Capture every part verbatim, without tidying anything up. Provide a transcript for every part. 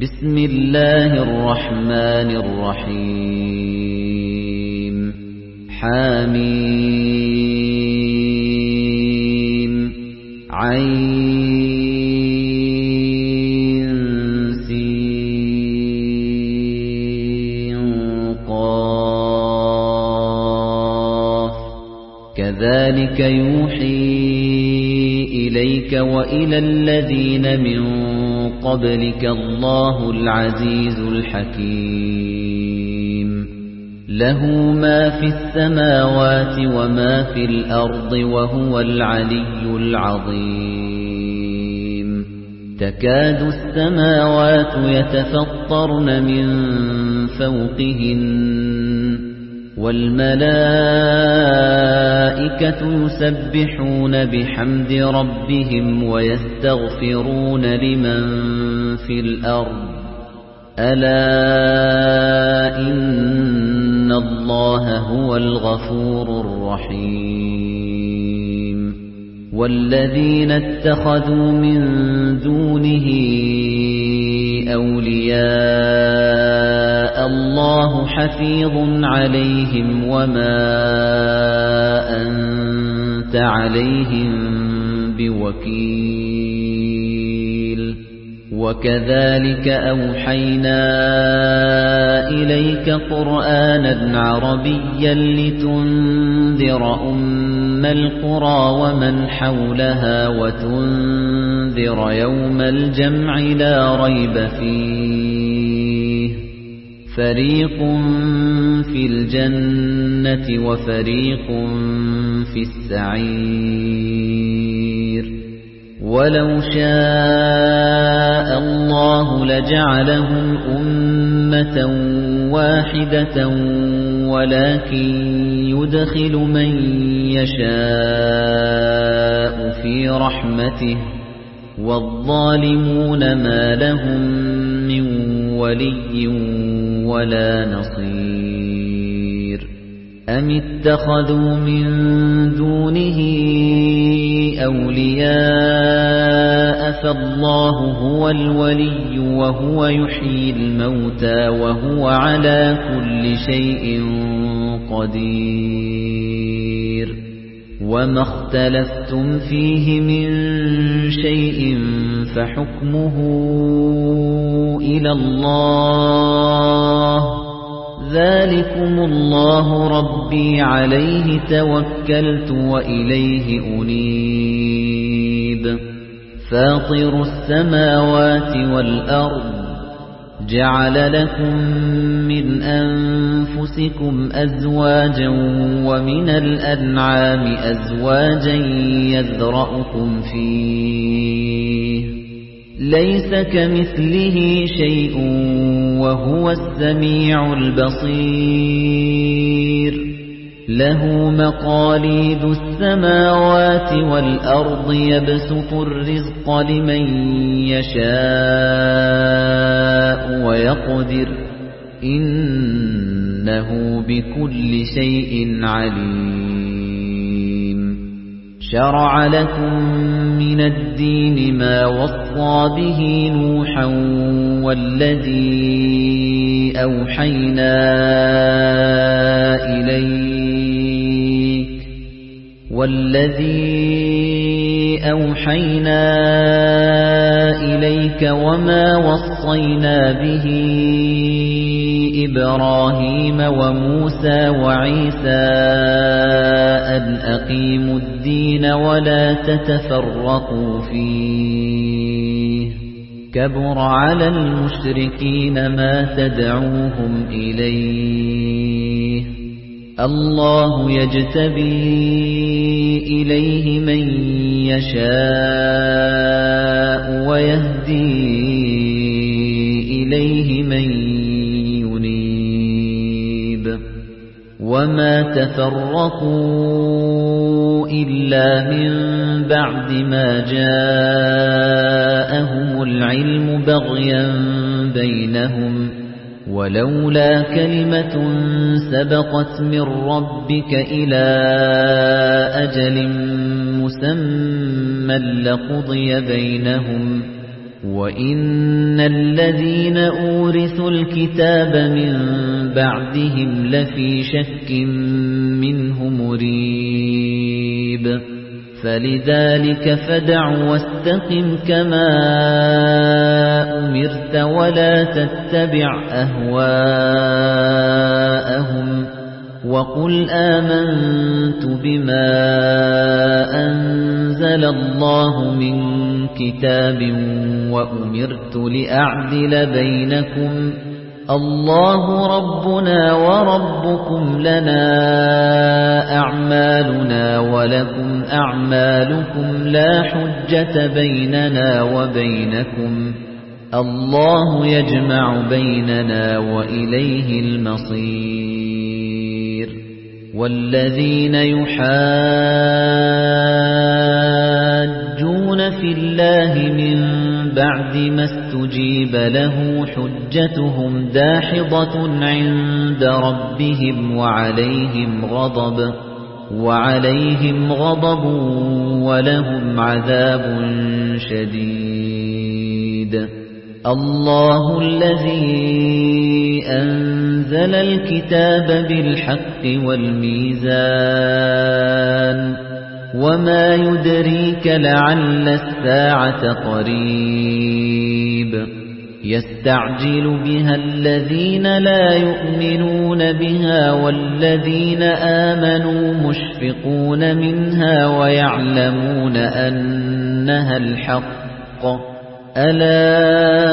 بسم الله الرحمن الرحيم حميم عين سين قاف كذلك يوحي إليك وإلى الذين من قبلك الله العزيز الحكيم له ما في السماوات وما في الأرض وهو العلي العظيم تكاد السماوات يتفطرن من فوقهن والملائكة يسبحون بحمد ربهم ويستغفرون لمن في الأرض ألا إن الله هو الغفور الرحيم والذين اتخذوا من دونه أولياء الله حفيظ عليهم وما أنت عليهم بوكيل وكذلك أوحينا إليك قرآنا عربيا لتنذر أم القرى ومن حولها وتنذر يوم الجمع لا ريب فيه فريق في الجنة وفريق في السعير ولو شاء الله لجعلهم أمة واحدة ولكن يدخل من يشاء في رحمته والظالمون ما لهم من ولي ولا نصير أم اتخذوا من دونه أولياء فالله هو الولي وهو يحيي الموتى وهو على كل شيء قدير وما اختلفتم فيه من شيء فحكمه إلى الله ذلكم الله ربي عليه توكلت وإليه أنيب فاطر السماوات والأرض جعل لكم من أنفسكم أزواجا ومن الأنعام أزواجا يذرأكم فيه ليس كمثله شيء وهو السميع البصير له مقاليد السماوات والأرض يبسط الرزق لمن يشاء ويقدر إنه بكل شيء عليم شرع لكم من الدين ما وصى به نوحا والذي أوحينا إليك والذي أوحينا إليك وما وصينا به إبراهيم وموسى وعيسى أن أقيموا الدين ولا تتفرقوا فيه كبر على المشركين ما تدعوهم إليه الله يجتبي إليه من يشاء ويهدي إليه من ينيب وما تفرقوا إلا من بعد ما جاءهم العلم بغيا بينهم ولولا كلمة سبقت من ربك إلى أجل مسمى لقضي بينهم وَإِنَّ الَّذِينَ أُورِثُوا الْكِتَابَ مِنْ بَعْدِهِمْ لَفِي شَكٍّ مِّنْهُ مُرِيبٍ فَلِذَلِكَ فَادْعُ وَاسْتَقِمْ كَمَا أُمِرْتَ وَلَا تَتَّبِعْ أَهْوَاءَهُمْ وَقُلْ آمَنْتُ بِمَا أَنزَلَ اللَّهُ مِنْ كِتَابٍ وَأُمِرْتُ لِأَعْدِلَ بَيْنَكُمْ اللَّهُ رَبُّنَا وَرَبُّكُمْ لَنَا أَعْمَالُنَا وَلَكُمْ أَعْمَالُكُمْ لَا حُجَّةَ بَيْنَنَا وَبَيْنَكُمْ اللَّهُ يَجْمَعُ بَيْنَنَا وَإِلَيْهِ الْمَصِيرُ وَالَّذِينَ يُحَاجُّونَ فِي اللَّهِ مِن بَعْدِ مَا اسْتُجِيبَ لَهُ حُجَّتُهُمْ دَاحِضَةٌ عِندَ رَبِّهِمْ وَعَلَيْهِمْ غَضَبٌ وَعَلَيْهِمْ غَضَبٌ وَلَهُمْ عَذَابٌ شَدِيدٌ اللَّهُ الَّذِي أَنزَلَ الْكِتَابَ بِالْحَقِّ وَالْمِيزَانَ وَمَا يُدْرِيكَ لَعَلَّ السَّاعَةَ قَرِيبٌ يَسْتَعْجِلُ بِهَا الَّذِينَ لَا يُؤْمِنُونَ بِهَا وَالَّذِينَ آمَنُوا مُشْفِقُونَ مِنْهَا وَيَعْلَمُونَ أَنَّهَا الْحَقُّ أَلَا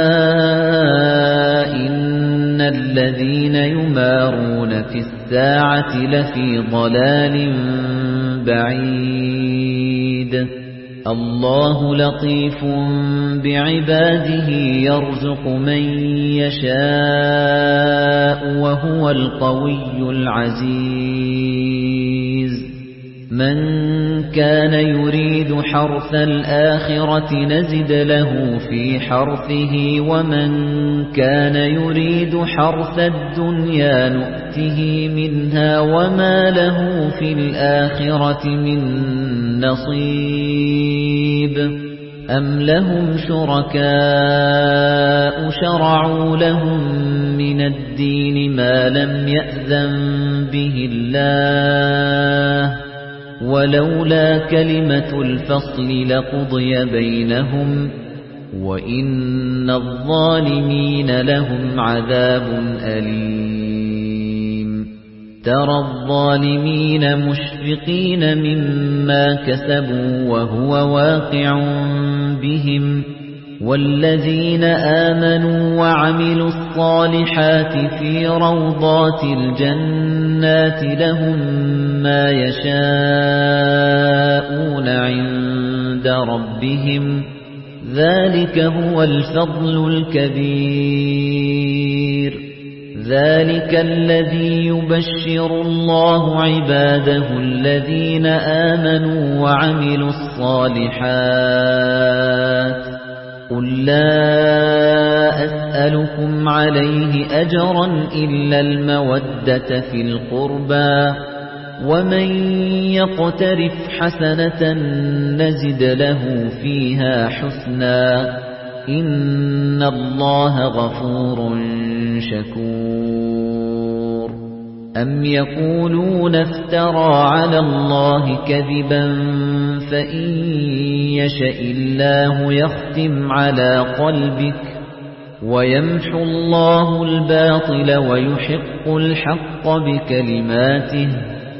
إِنَّ الَّذِينَ يُمَارُونَ فِي السَّاعَةِ لَفِي ضَلَالٍ بَعِيدٍ اللَّهُ لَطِيفٌ بِعِبَادِهِ يَرْزُقُ مَن يَشَاءُ وَهُوَ الْقَوِيُّ الْعَزِيزُ مَن كَانَ يُرِيدُ حَرْثَ الْآخِرَةِ نَزِدْ لَهُ فِي حَرْثِهِ وَمَن كَانَ يُرِيدُ حَرْثَ الدُّنْيَا نُؤْتِهِ مِنْهَا وَمَا لَهُ فِي الْآخِرَةِ مِن نَّصِيبٍ أَمْ لَهُمْ شُرَكَاءُ شَرَعُوا لَهُم مِّنَ الدِّينِ مَا لَمْ يَأْذَن بِهِ اللَّهُ وَلَوْلَا كَلِمَةُ الْفَصْلِ لَقُضِيَ بَيْنَهُمْ وَإِنَّ الظَّالِمِينَ لَهُمْ عَذَابٌ أَلِيمٌ تَرَى الظَّالِمِينَ مُشْفِقِينَ مِمَّا كَسَبُوا وَهُوَ واقع بِهِمْ وَالَّذِينَ آمَنُوا وَعَمِلُوا الصَّالِحَاتِ فِي رَوْضَاتِ الْجَنَّاتِ لَهُم مَّا يَشَاءُونَ عِندَ رَبِّهِمْ ذَلِكَ هُوَ الْفَضْلُ الْكَبِيرُ ذَلِكَ الَّذِي يُبَشِّرُ اللَّهُ عِبَادَهُ الَّذِينَ آمَنُوا وَعَمِلُوا الصَّالِحَاتِ قُل لَّا أَسْأَلُكُمْ عَلَيْهِ أَجْرًا إِلَّا الْمَوَدَّةَ فِي الْقُرْبَى وَمَن يَقْتَرِفْ حَسَنَةً نَّزِدْ لَهُ فِيهَا حُسْنًا إِنَّ اللَّهَ غَفُورٌ شَكُورٌ أَمْ يَقُولُونَ افْتَرَىٰ عَلَى اللَّهِ كَذِبًا فَإِن يَشَإِ اللَّهُ يَخْتِمْ عَلَى قَلْبِكَ وَيَمْحُو اللَّهُ الْبَاطِلَ وَيُحِقُّ الْحَقَّ بِكَلِمَاتِهِ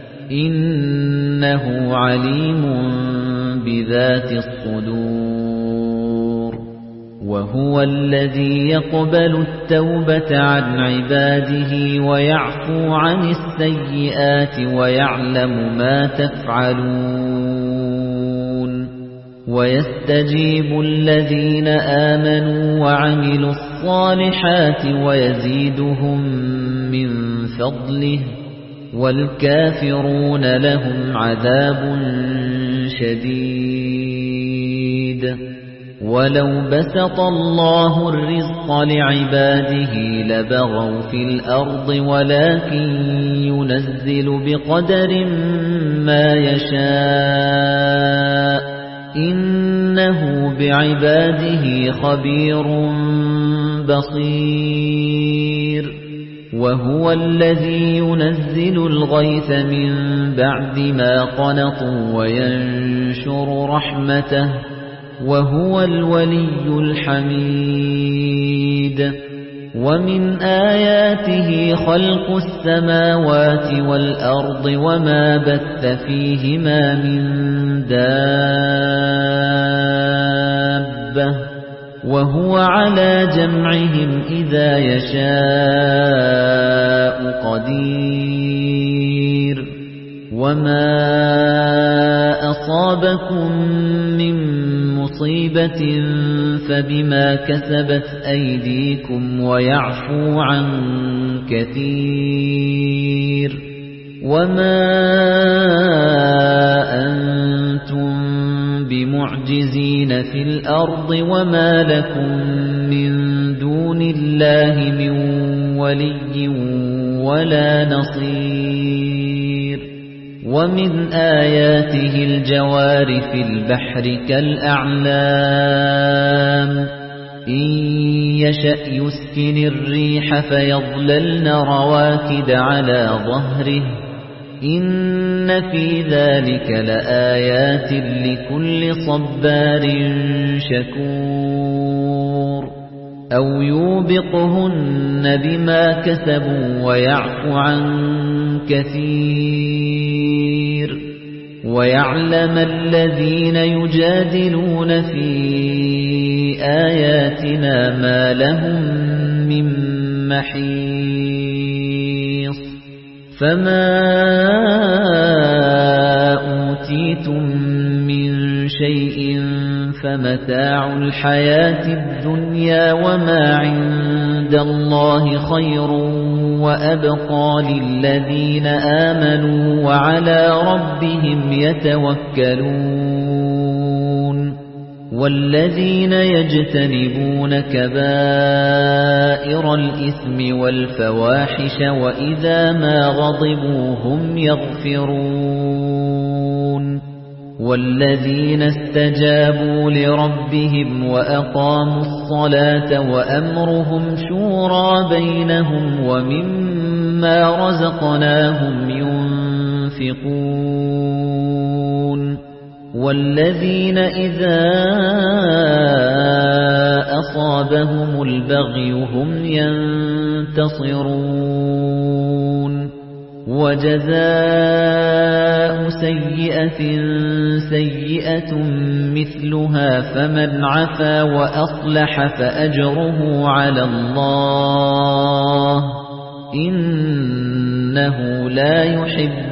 إِنَّهُ عَلِيمٌ بِذَاتِ الصُّدُورِ وَهُوَ الَّذِي يَقْبَلُ التَّوْبَةَ عَنْ عِبَادِهِ وَيَعْفُو عَنِ السَّيِّئَاتِ وَيَعْلَمُ مَا تَفْعَلُونَ وَيَسْتَجِيبُ الَّذِينَ آمَنُوا وَعَمِلُوا الصَّالِحَاتِ وَيَزِيدُهُم مِّن فَضْلِهِ وَالْكَافِرُونَ لَهُمْ عَذَابٌ شَدِيدٌ وَلَوْ بَسَطَ اللَّهُ الرِّزْقَ لِعِبَادِهِ لَبَغَوْا فِي الْأَرْضِ وَلَكِن يُنَزِّلُ بِقَدَرٍ مَّا يَشَاءُ إِنَّ إنه بعباده خبير بصير وهو الذي ينزل الغيث من بعد ما قنطوا وينشر رحمته وهو الولي الحميد ومن آياته خلق السماوات والأرض وما بث فيهما من دابة وهو على جمعهم إذا يشاء قدير وما أصابكم من مصيبة فبما كسبت أيديكم ويعفو عن كثير وما أنتم بمعجزين في الأرض وما لكم من دون الله من ولي ولا نصير ومن آياته الجوار في البحر كالأعلام إن يشأ يسكن الريح فيظللن رواكد على ظهره إن في ذلك لآيات لكل صبار شكور أو يوبقهن بما كسبوا ويعفو عن كثير ويعلم الذين يجادلون في آياتنا ما لهم من محيص فما أوتيتم من شيء فمتاع الحياة الدنيا وما عند الله خير وأبقى للذين آمنوا وعلى ربهم يتوكلون والذين يجتنبون كبائر الإثم والفواحش وإذا ما غضبوا هم يغفرون والذين استجابوا لربهم وأقاموا الصلاة وأمرهم شورى بينهم ومما رزقناهم ينفقون والذين إذا أصابهم البغي هم ينتصرون وجزاء سيئة سيئة مثلها فمن عفا وأصلح فأجره على الله إنه لا يحب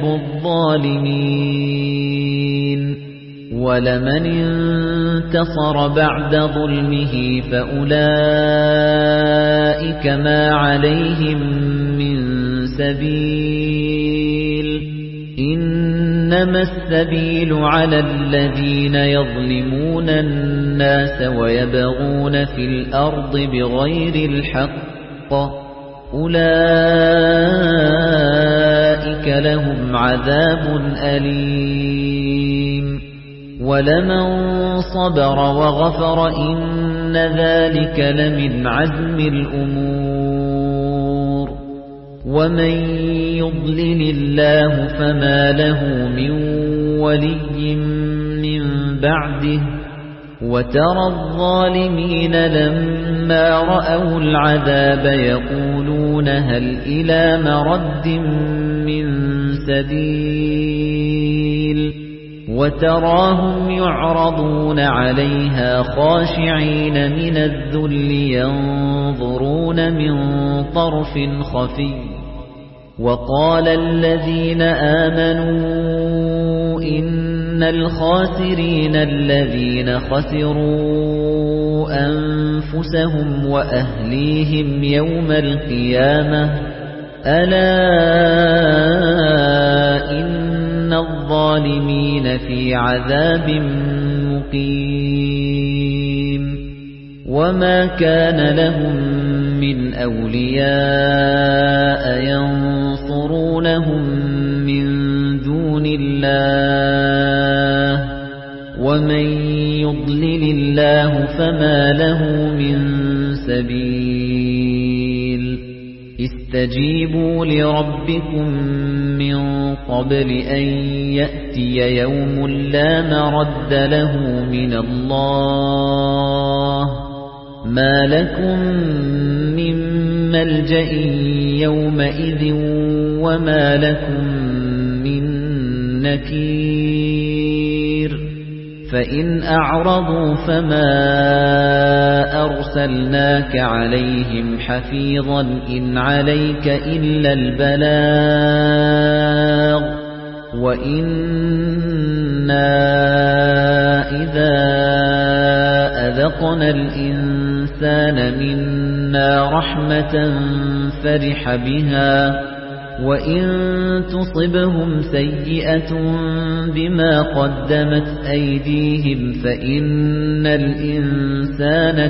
الظالمين ولمن انتصر بعد ظلمه فأولئك ما عليهم من سبيل إنما السبيل على الذين يظلمون الناس ويبغون في الأرض بغير الحق أولئك لهم عذاب أليم ولمن صبر وغفر إن ذلك لمن عزم الأمور ومن يضلل الله فما له من ولي من بعده وترى الظالمين لما رأوا العذاب يقولون هل إلى مرد من سبيل وتراهم يعرضون عليها خاشعين من الذل ينظرون من طرف خفي وقال الذين آمنوا إن الخاسرين الذين خسروا أنفسهم وأهليهم يوم القيامة ألا إن الظالمين في عذاب مقيم وما كان لهم من أولياء ينصرونهم من دون الله ومن يضلل الله فما له من سبيل استجيبوا لربكم من قبل أن يأتي يوم لا مرد له من الله ما لكم من ملجأ يومئذ وما لكم من نكير فإن أعرضوا فما أرسلناك عليهم حفيظا إن عليك إلا البلاغ وإنا إذا أذقنا الإنسان منا رحمة فرح بها وإن تصبهم سيئة بما قدمت أيديهم فإن الإنسان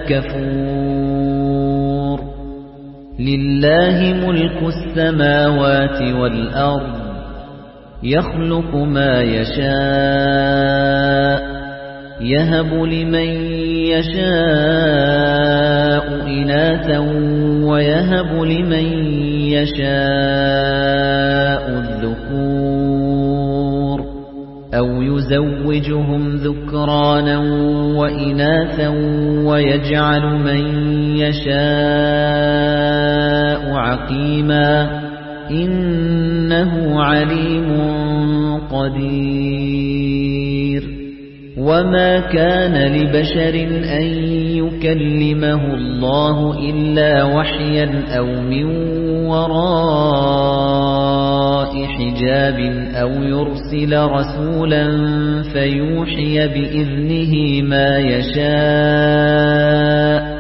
كفور لله ملك السماوات والأرض يخلق ما يشاء يهب لمن يشاء إناثا ويهب لمن يشاء الذكور أو يزوجهم ذكرانا وإناثا ويجعل من يشاء عقيما إنه عليم قدير وما كان لبشر أن يكلمه الله إلا وحيا أو من وراء حجاب أو يرسل رسولا فيوحي بإذنه ما يشاء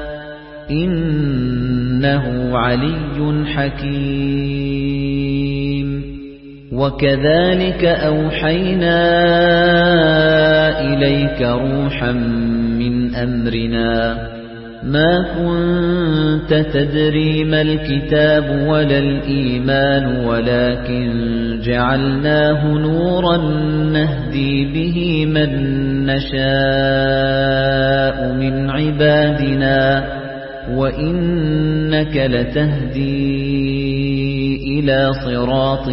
إنه علي حكيم وكذلك أوحينا إليك روحا من أمرنا ما كنت تدري ما الكتاب ولا الإيمان ولكن جعلناه نورا نهدي به من نشاء من عبادنا وإنك لتهدي إلى صراط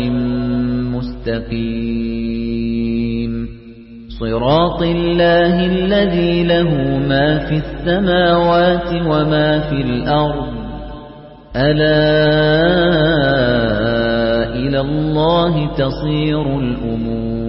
مستقيم صراط الله الذي له ما في السماوات وما في الأرض ألا إلى الله تصير الأمور